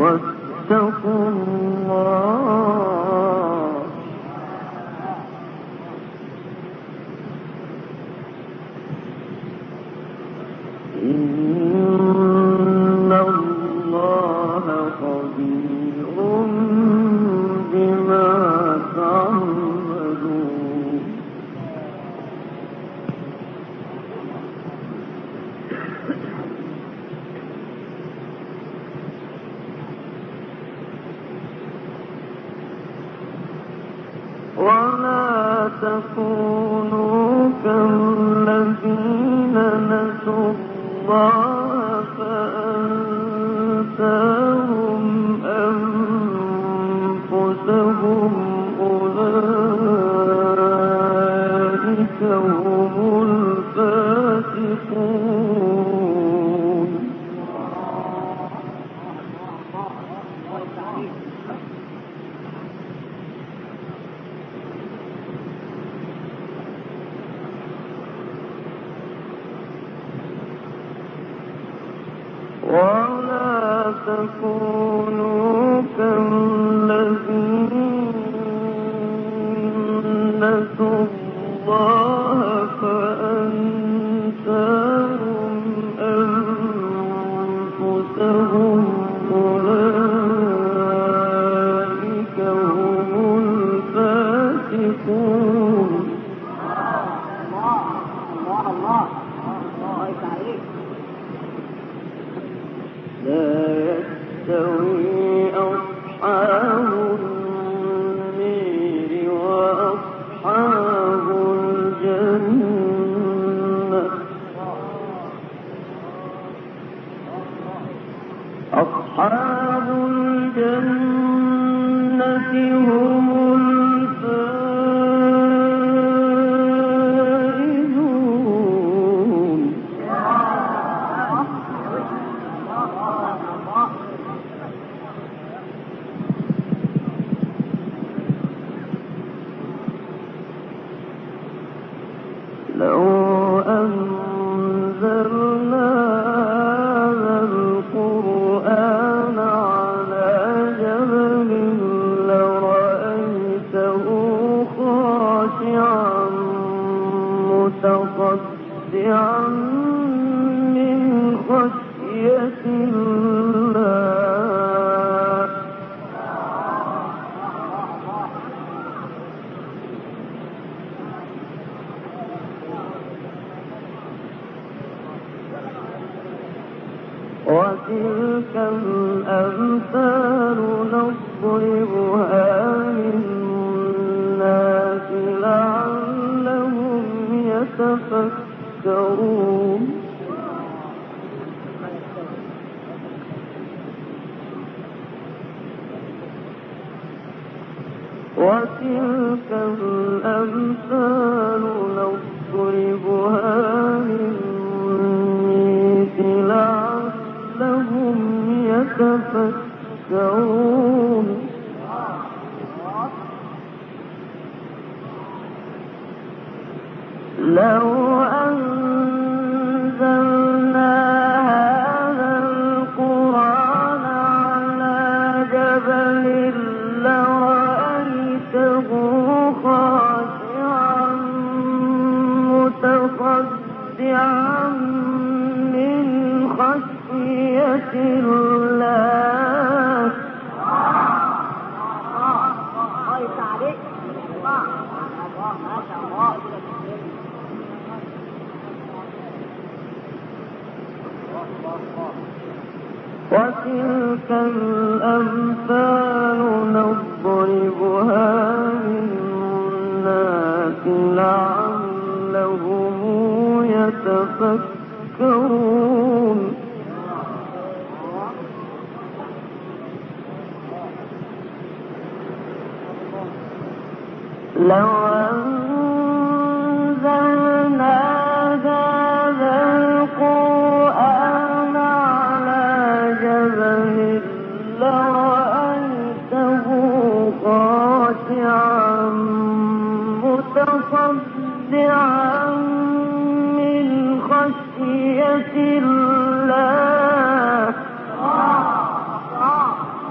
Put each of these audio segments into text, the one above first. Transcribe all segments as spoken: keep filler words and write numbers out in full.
واتقوا الله إن الله خبير بما تعملون ولا تكونوا كالذين نسوا الله فأنساهم أنفسهم أولئك هم الفاسقون ولا تكونوا كالذين نسوا الله فأنساهم أنفسهم أولئك هم الفاسقون الله الله لا يستوي أصحاب النير وأصحاب الجنة أصحاب الجنة هم الفائزون لو أنزلنا هذا القرآن على جبل لرأيته خاشعا متصدعا من خشية الله وتلك الأمثال نضربها للناس لعلهم يتفكرون وتلك الأمثال نضربها للناس لعلهم يتفكرون لو أنزلنا هذا القرآن على جبل لرأيته خاشعا متصدعا من خشية الله وتلك الأمثال نضربها للناس لعلهم يتفكرون لو أنزلنا هذا القرآن على جبل لرأيته خاشعا متصدعا من خشية الله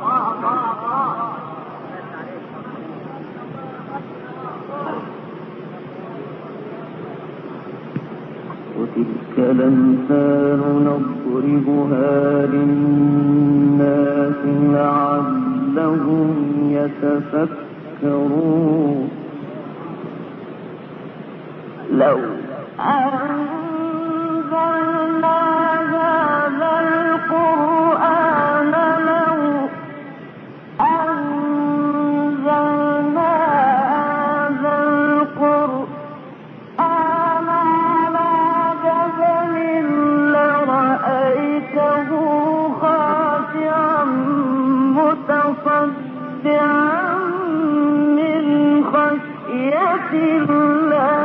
وتلك الأمثال نضربها للناس لعلهم يتفكرون لو أنزلنا هذا القرآن لو أنزلنا هذا القرآن على جبل لرأيته خاشعا متصدعا من خشية الله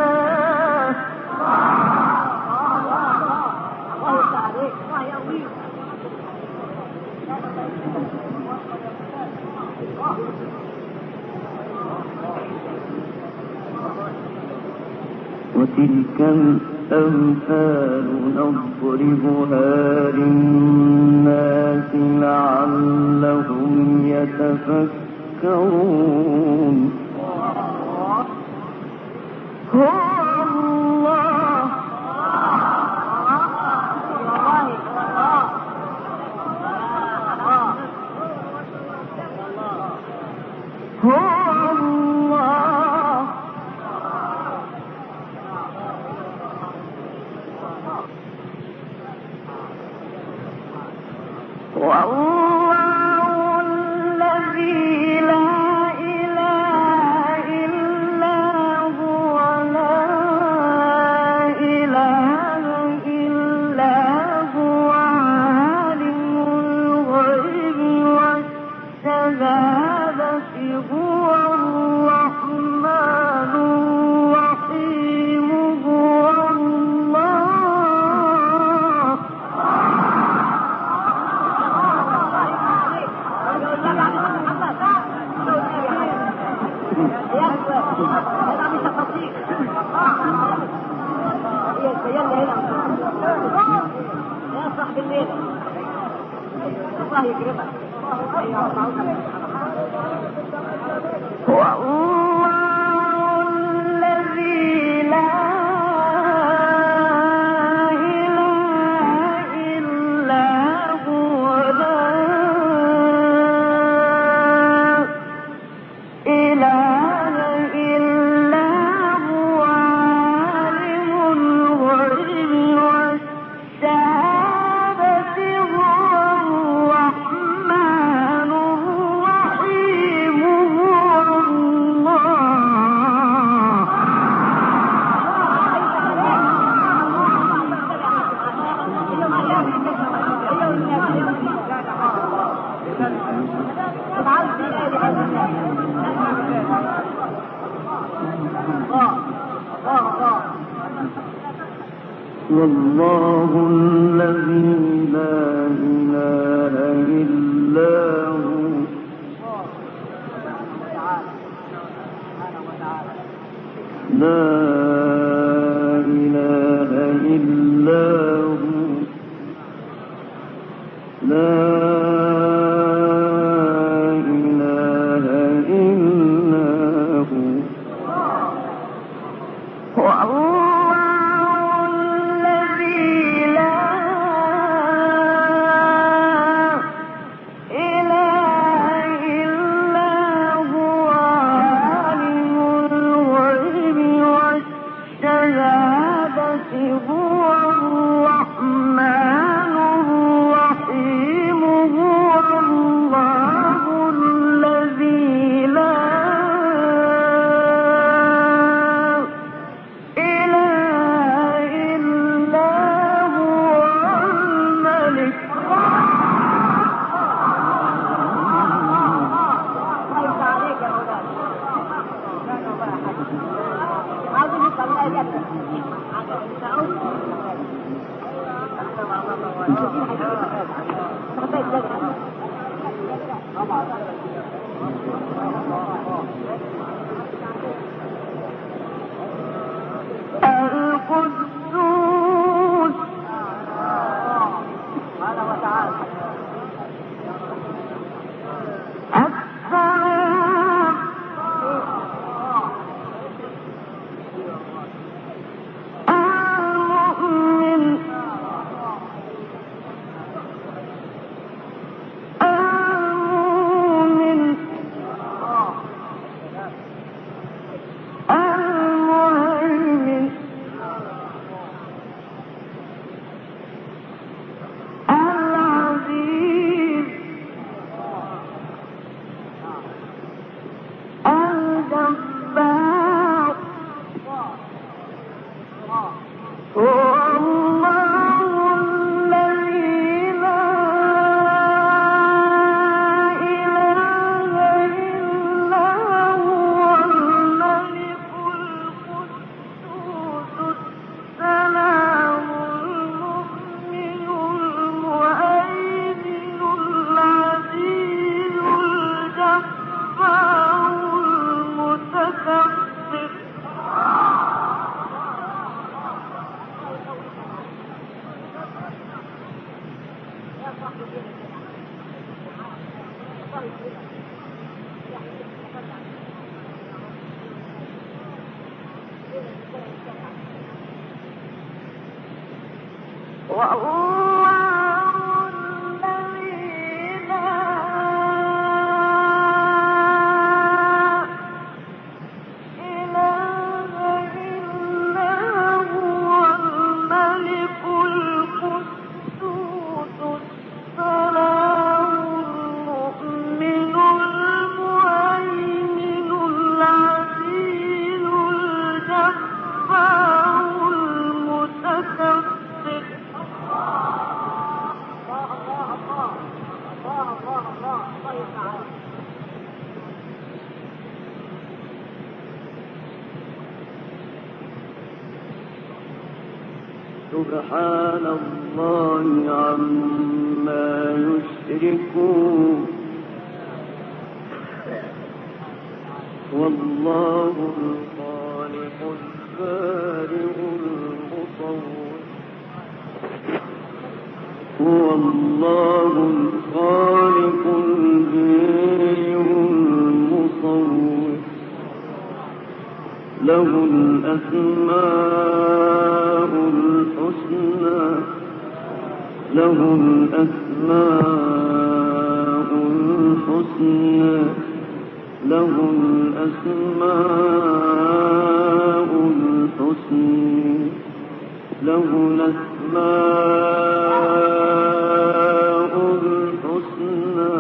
وتلك الأمثال نضربها للناس لعلهم يتفكرون هو الله هو والله الذي لا إله إلا هو لا إله إلا هو لا إله إلا هو السلام سبحان الله عما يشركون والله الخالق البارئ المصور هو الله الخالق البارئ المصور له الأسماء الحسنى له الأسماء الحسنى له الأسماء الحسنى له الأسماء الحسنى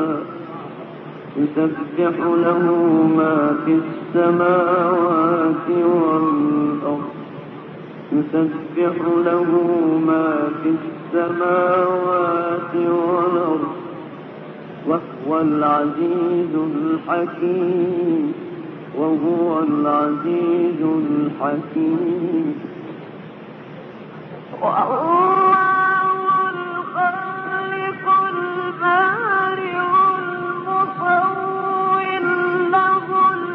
يسبح له ما في السماوات والأرض يسبح له ما في السماوات والأرض وهو العزيز الحكيم وهو العزيز الحكيم والله الخالق البارئ المصور له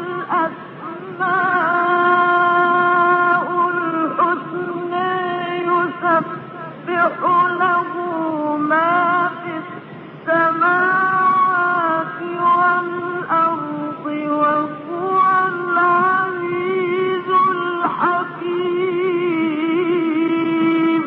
الأسماء الحسنى يسبح له ما في السماوات والأرض وهو العزيز الحكيم.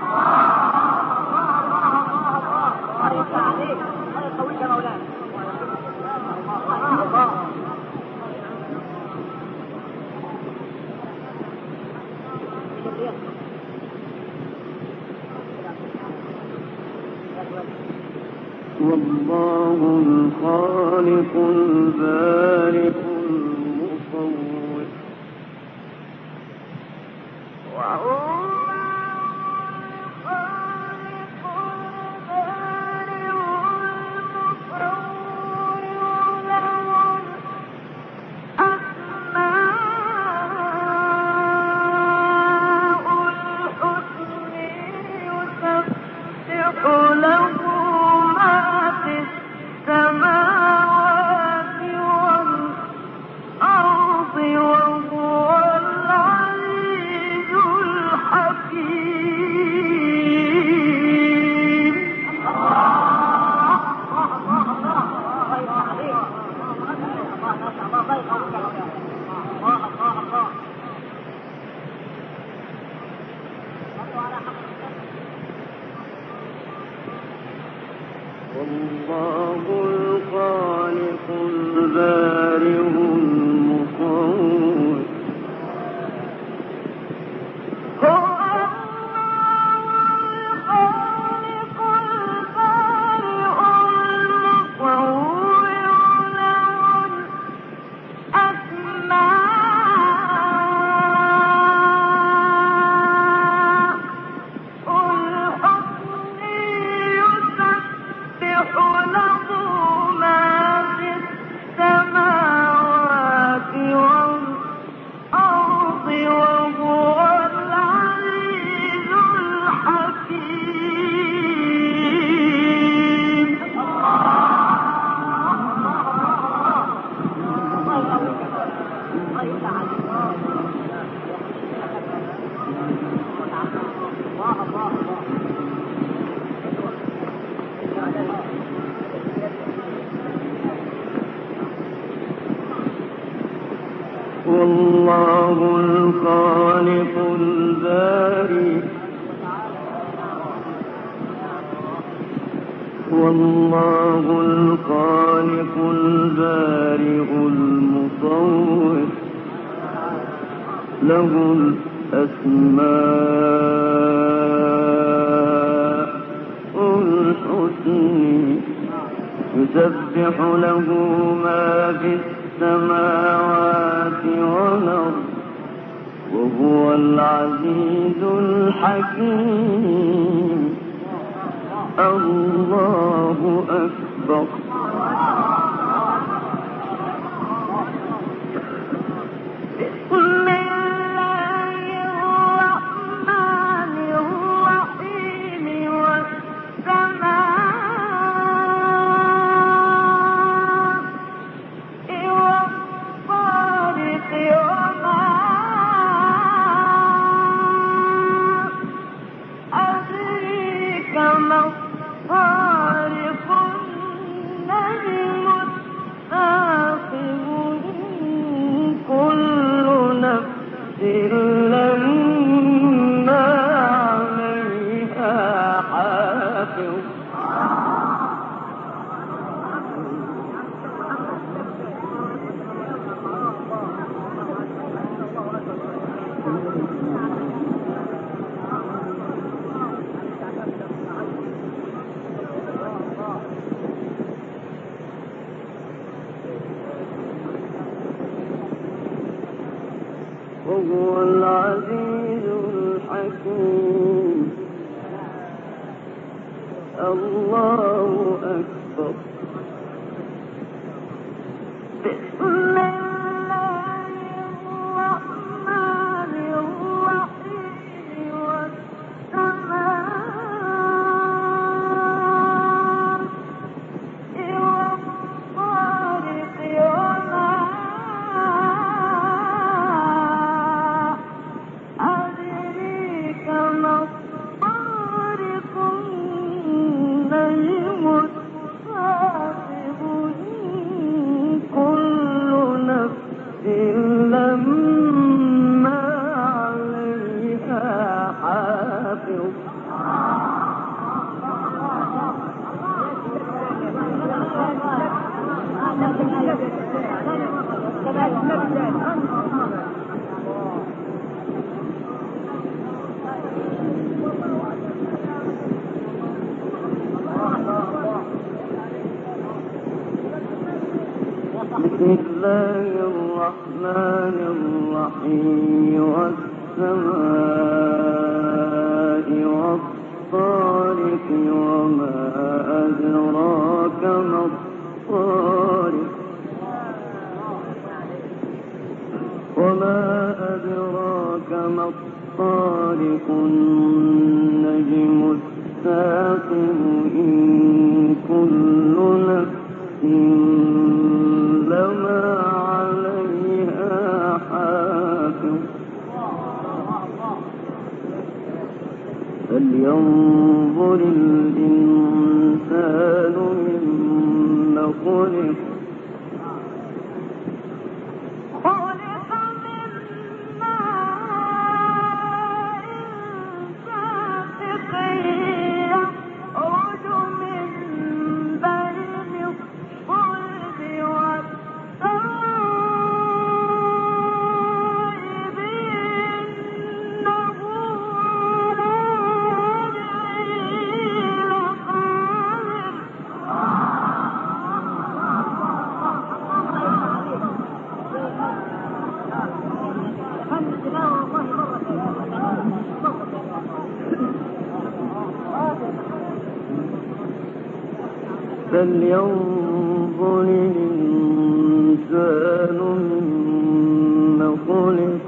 والله الخالق البارئ المصور السماوات والأرض وهو العزيز الحكيم. والله الخالق البارئ المصور هو الله الخالق البارئ المصور له الأسماء الحسنى يسبح له ما في السماوات الله الخالق البارئ والله الخالق البارئ المصور له الأسماء الحسنى يسبح له ما في السماوات والأرض وهو العزيز الحكيم. الله أكبر. وهو العزيز الحكيم. الله أكبر. بسم الله الرحمن الرحيم والسماء والطارق وما أدريك ما الطارق النجم الثاقب إن كل نفس لما عليها حافظ. بسم الله الرحمن الرحيم والسماء والطارق وما أدراك ما الطارق وما أدراك ما الطارق النجم الثاقب إن كل نفس لما عليها حافظ. فلينظر الإنسان مما خلق. فلينظر الإنسان مما خلق.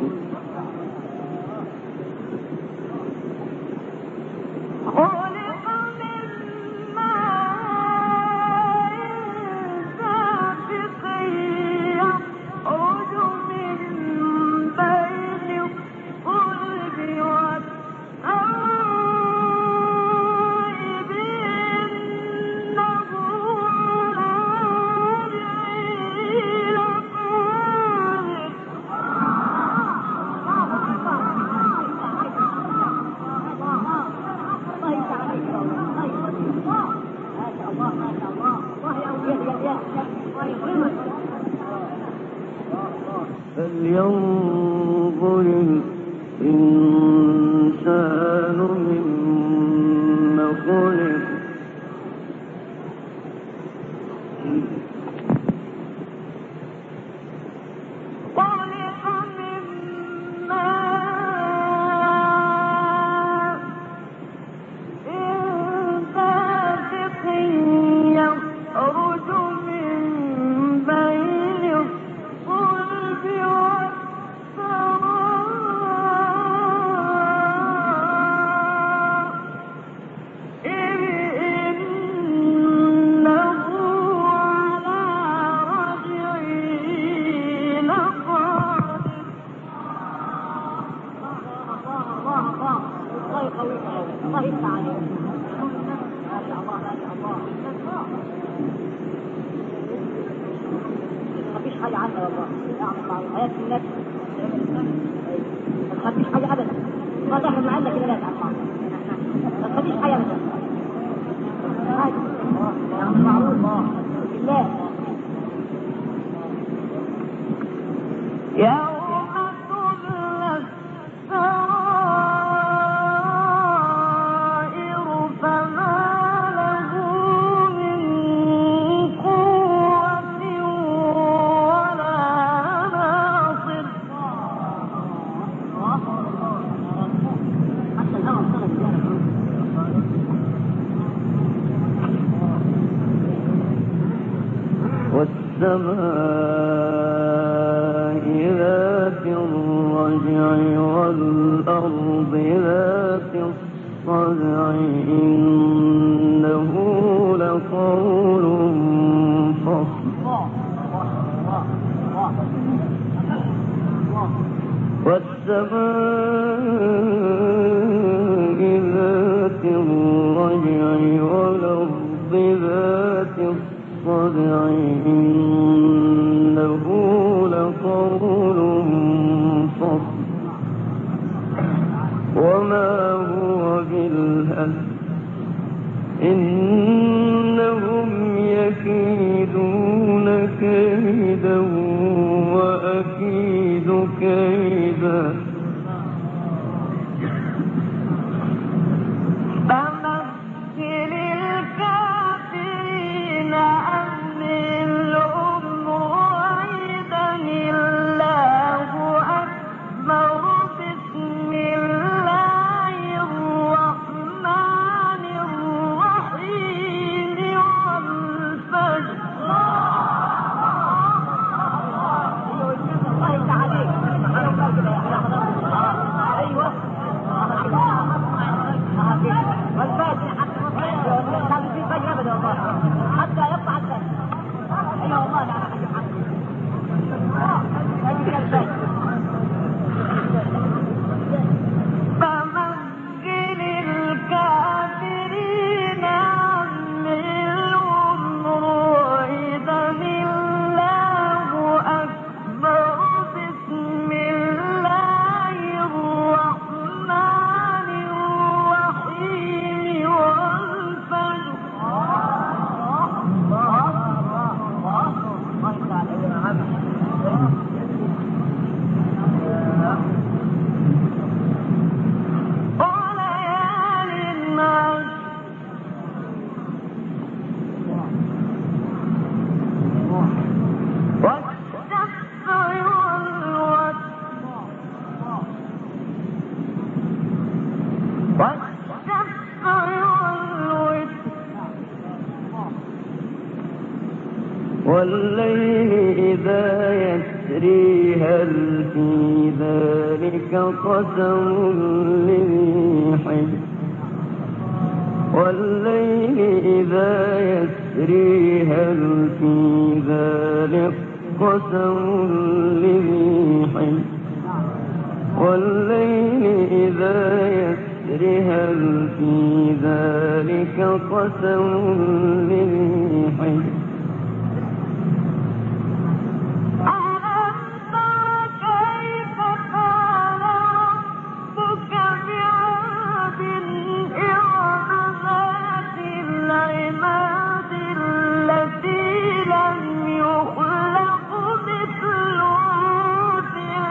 فلينظر الإنسان مما خلق والسماء ذات الرجع والأرض ذات الصدع إنه لقول فصل والسماء ذات الرجع والأرض ذات الصدع إنه لقول فصل وما هو بالهزل إنهم يكيدون كيدا وأكيد كيدا والليل إذا يسري هل في ذلك قسم لذي حجر والليل إذا يسري هل في ذلك قسم لذي حجر والليل إذا يسري هل في ذلك قسم لذي حجر التي لم يخلق مثلهم في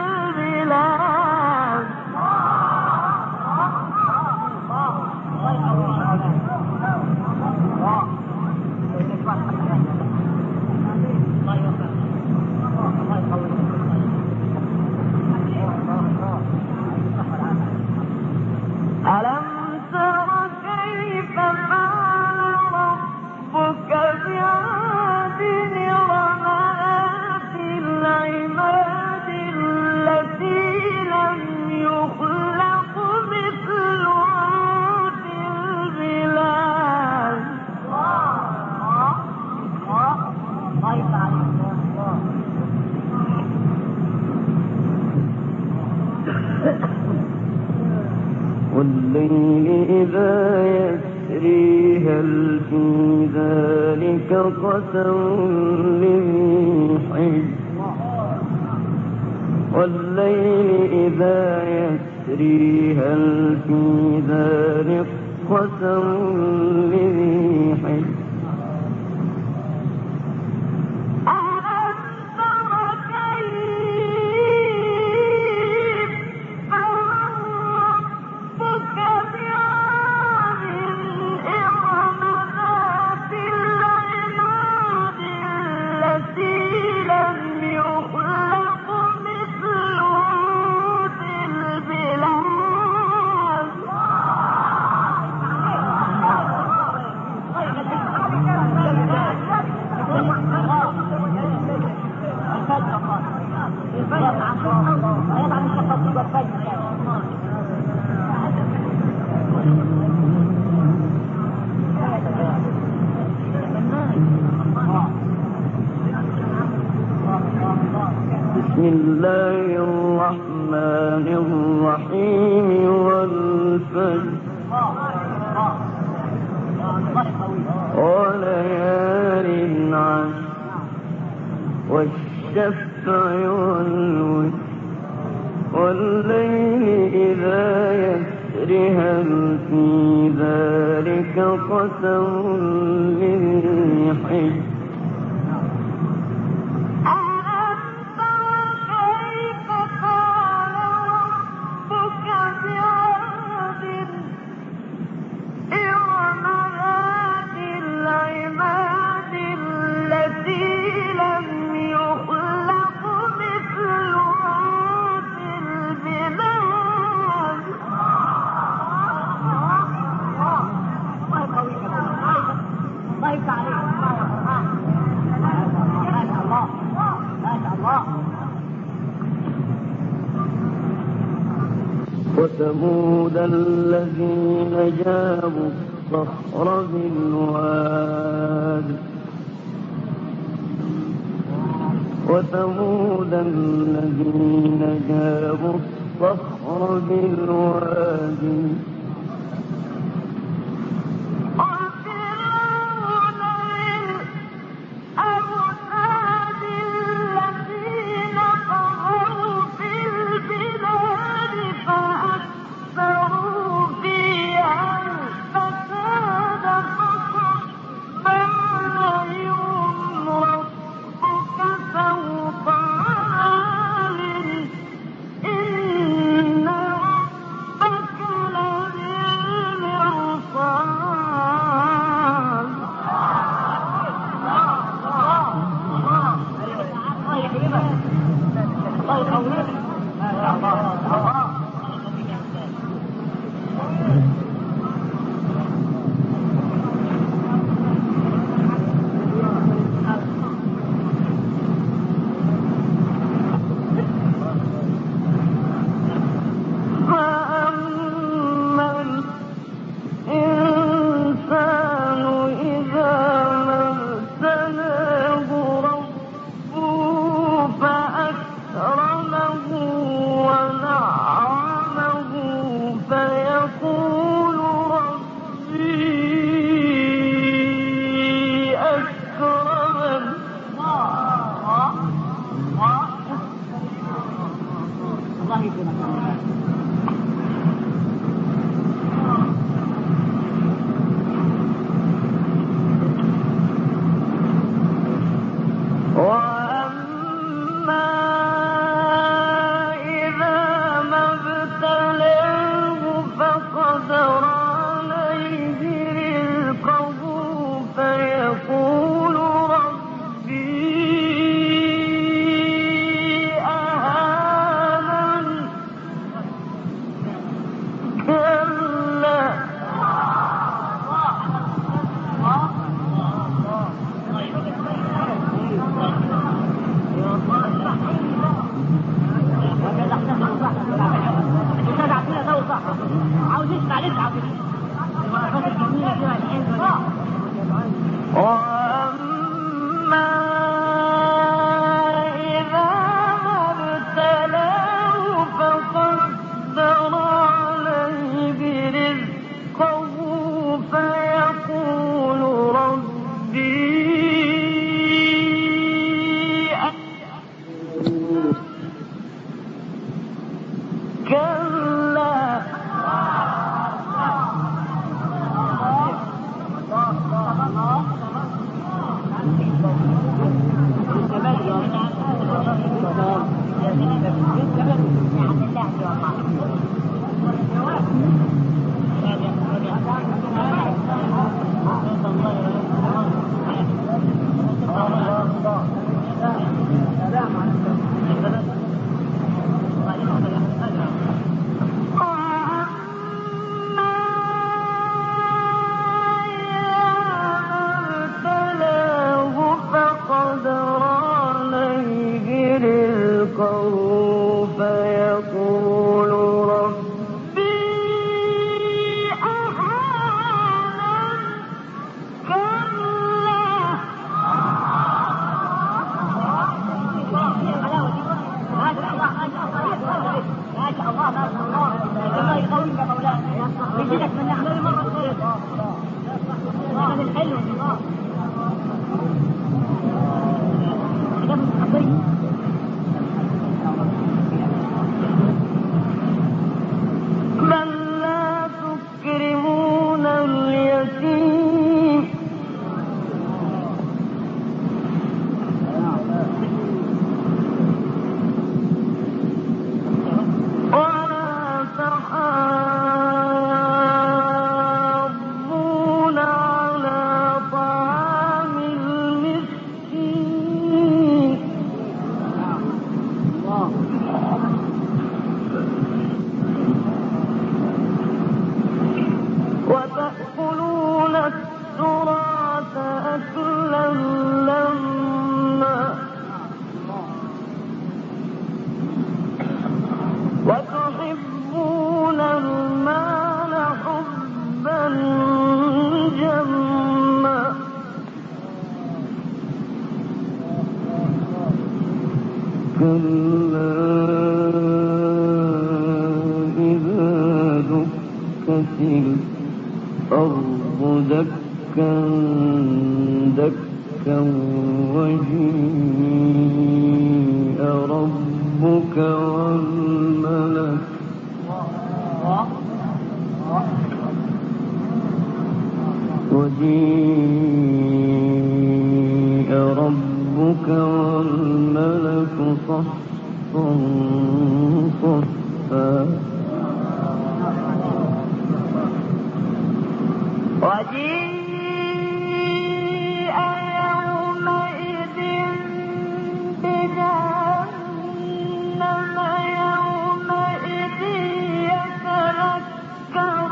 قسم لذي حجر والليل إذا يسري هل في ذلك قسم لذي حجر بسم الله الرحمن الرحيم والفجر وليال عشر والشفع والوتر والليل إذا يسر هل في ذلك قسم لذي حجر وثمود الذين جابوا الصخر بالواد وثمود الذين جابوا الصخر بالواد إن ربك بل لا تكرمون اليتيم ولا تحاضون على طعام المسكين وتأكلون التراث أكلا لما وتحبون المال حبا جما كلا إذا دكت الأرض دكا دكا وجيء ربك والملك وجيء ربك والملك صفا صفا وجيء يومئذ بجهنم يومئذ يتذكر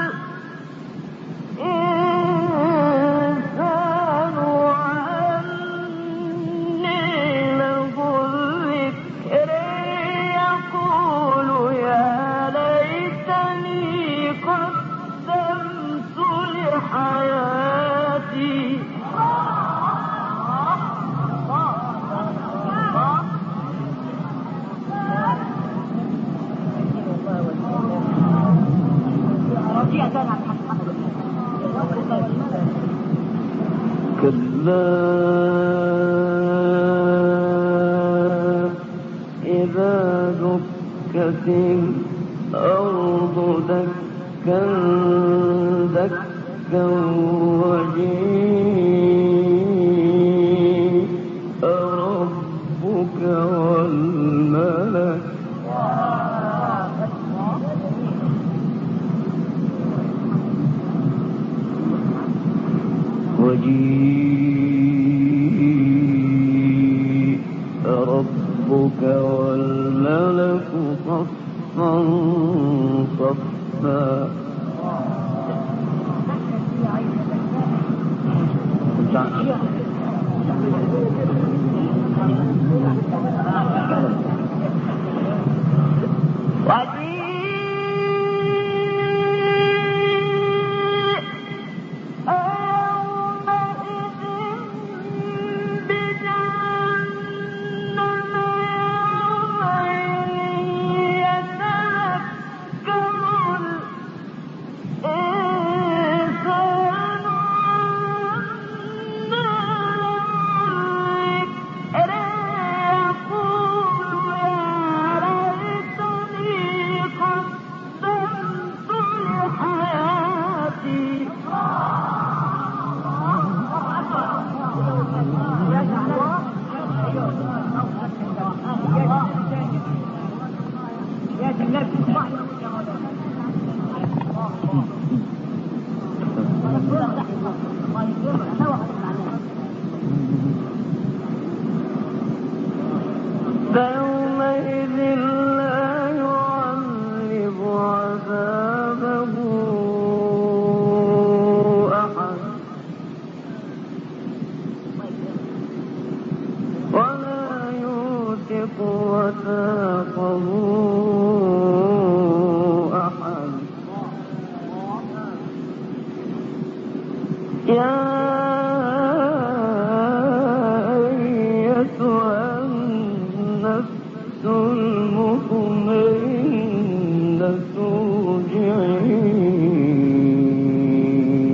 الإنسان وأنى له الذكر يقول يا ليتني قدمت لحياتي كلا إذا دكت الأرض دكا دكا وجيء ربك والملك وجيء ربك والملك صفا صفا فيومئذ لا يعذب عذابه أحد ولا يوثق وثاقه أحد يا المطمئنة ارجعي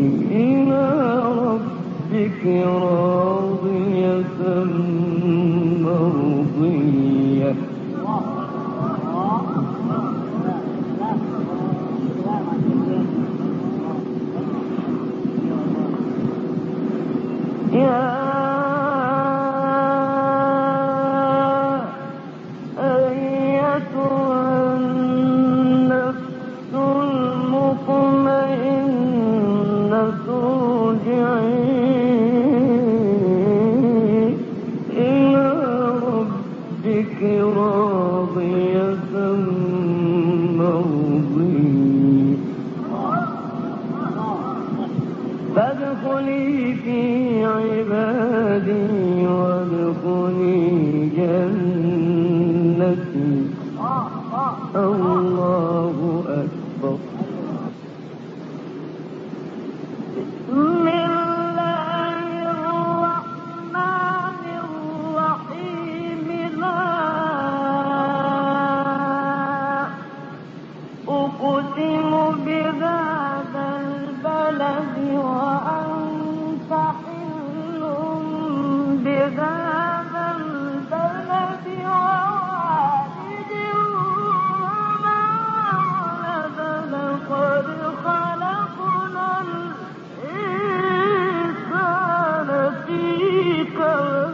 فادخلي في عبادي وادخلي جنتي. الله أكبر. بسم الله الرحمن الرحيم. لا أقسم بهذا البلد وأنت حل بهذا البلد ووالد وما ولد. لقد خلقنا الإنسان في كبد.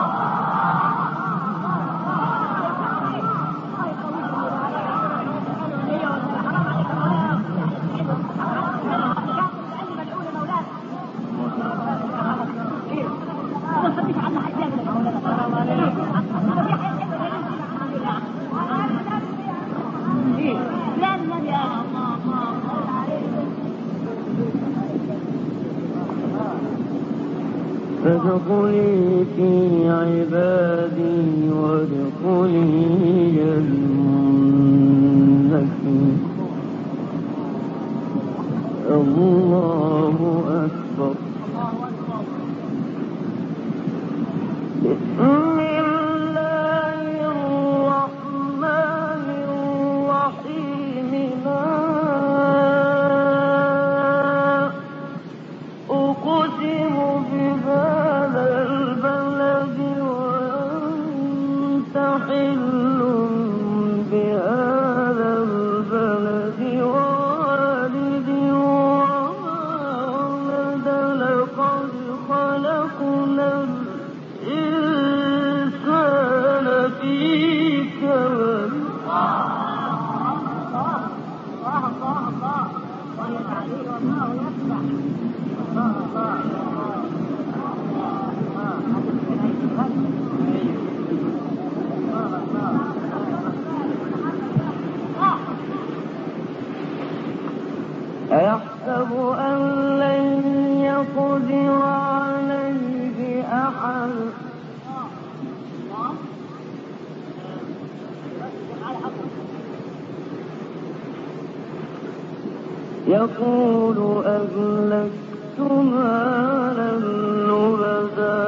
فادخلي في عبادي وادخلي جنتي. الله أكبر. بسم الله الرحمن الرحيم. لا أقسم بهذا البلد وأنت حل بهذا البلد ووالد وما ولد. لقد خلقنا الإنسان في كبد. أيحسب أن لن يقدر عليه أحد. يقول أهلكت مالا لبدا.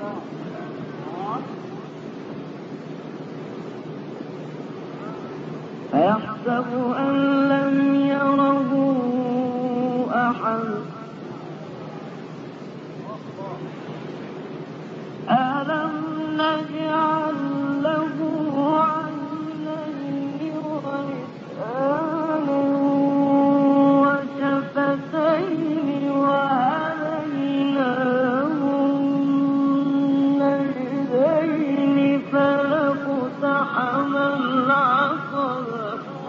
أيحسب أن لم يره أحد. ألم نجعل له عينين ولسانا وشفتين وهديناه النجدين فلاقتحم العقبة.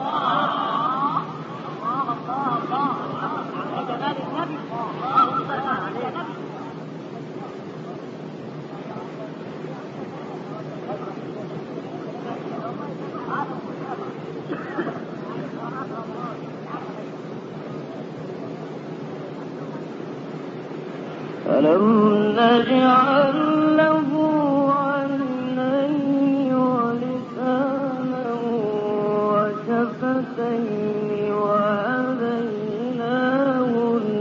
ألم نجعل له عينين ولسانا وشفتين وهديناه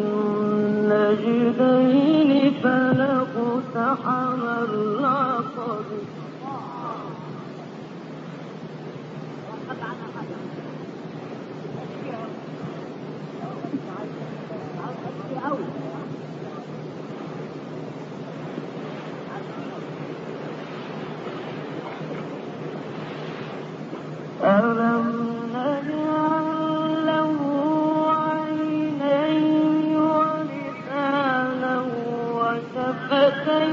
النجدين فلاقتحم العقبة. ألم نجعل له عينين ولسانا وشفتين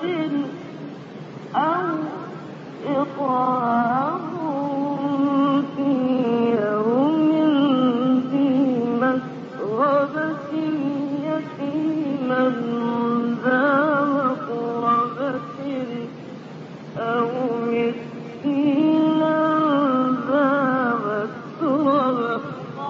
أو إطعام في يوم ذي مسغبة يتيما ذا مقربة أو مسكينا ذا مسربة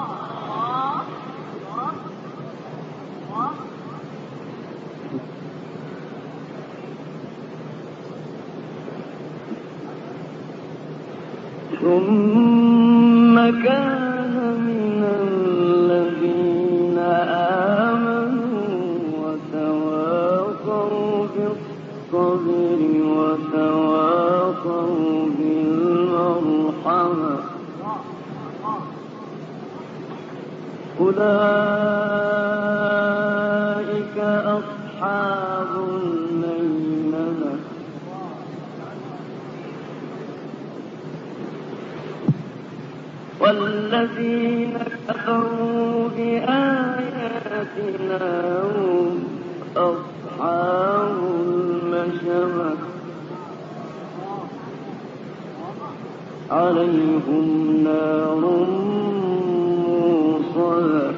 ثم كان من الذين آمنوا وتواصوا بالصبر وتواصوا بالمرحمة أولئك أصحاب الميمنة والذين كفروا بآياتنا هم أصحاب المشأمة عليهم نار موصدة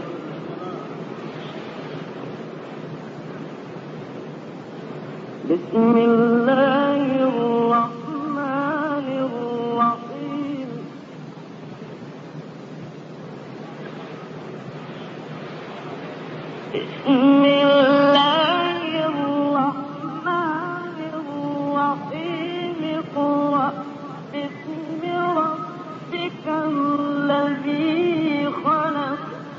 بسم الله الرحمن الرحيم بسم الله الرحمن الرحيم اقرأ باسم ربك الذي خلق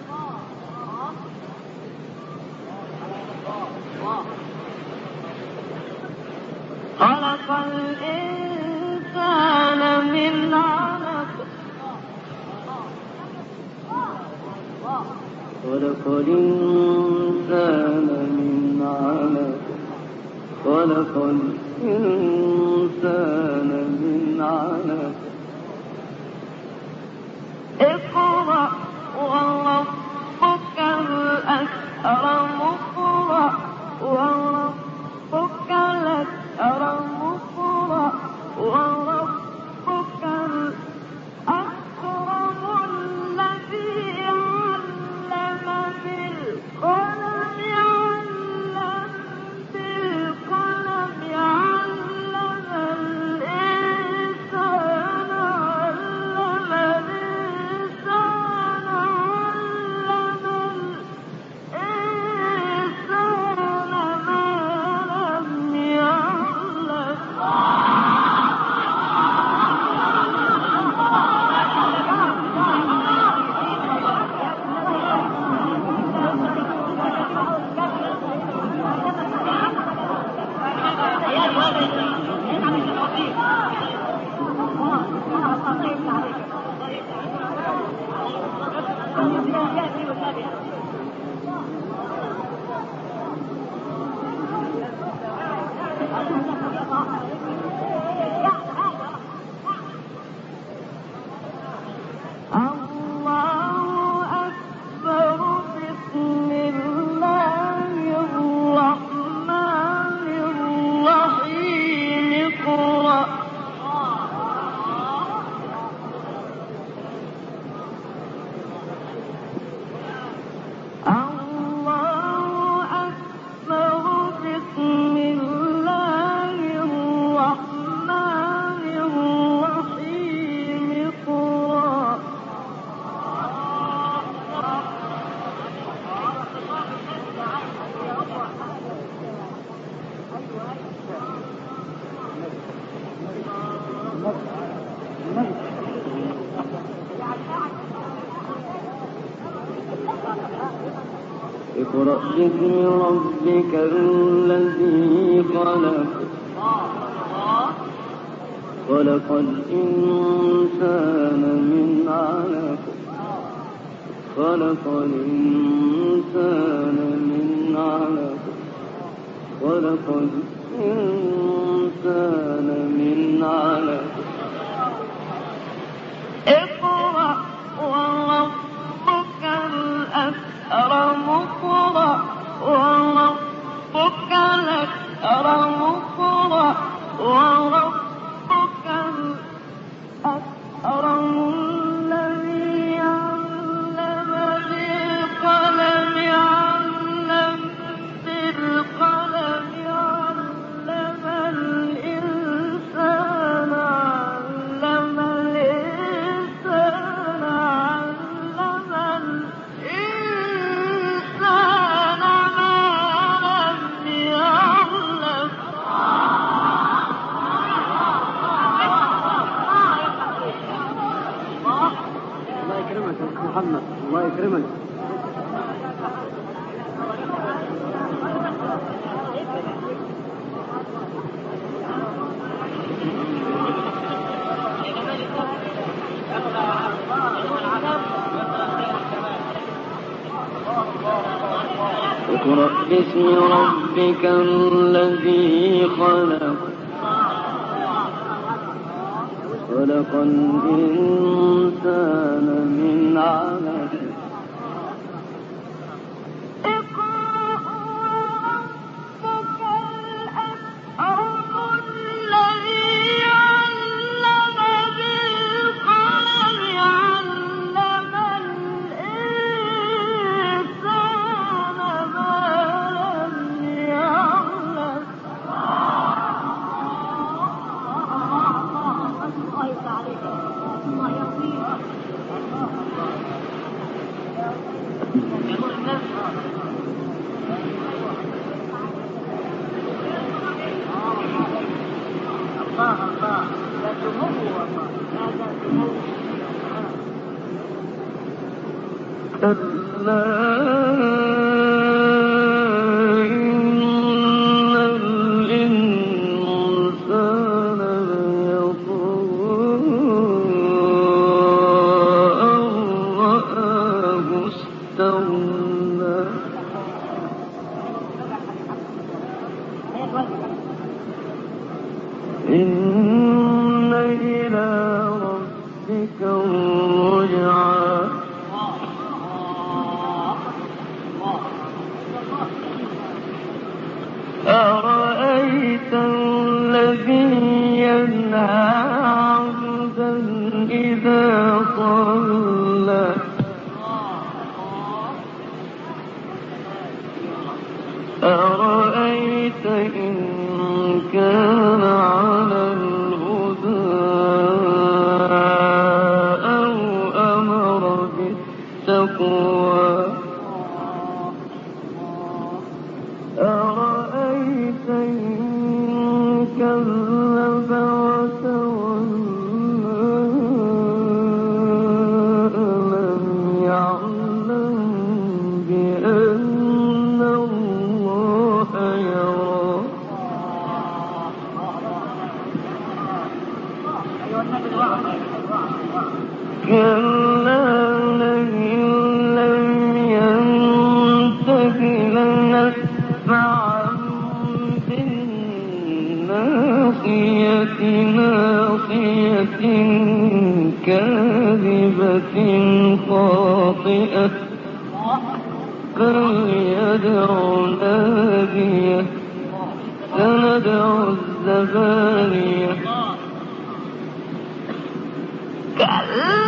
خلق الإنسان من علق خلق الإنسان من علق خلق الإنسان من علق اقرأ وربك الأكرم اقرأ وربك الأكرم اقرأ وربك الأكرم الذي علم بالقلم علم بالقلم علم الإنسان علم الإنسان علم الإنسان ما لم يعلم الله أكبر بسم الله الرحمن الرحيم اقرأ الله أكبر بسم الله الرحمن الرحيم اقرأ اقرأ باسم ربك الذي خلق خلق الإنسان من علق خلق الإنسان من علق خلق الإنسان من علق اقرأ وربك الأكرم اقرأ وربك الأكرم اقرأ اقرأ باسم ربك الذي خلق خلق الإنسان من علق كلا إن الإنسان ليطغى أن رآه استغنى إن إلى ربك الرجعى أرأيت الذي ينهى عبدا إذا صلى أرأيت إن كان على الهدى أو أمر بالتقوى أرأيت إن كذب وتولى ألم يعلم بأن الله يرى كلا لئن لم ينته لنسفعا بالناصية ناصية كاذبة خاطئة فليدع ناديه سندع الزبانية كلا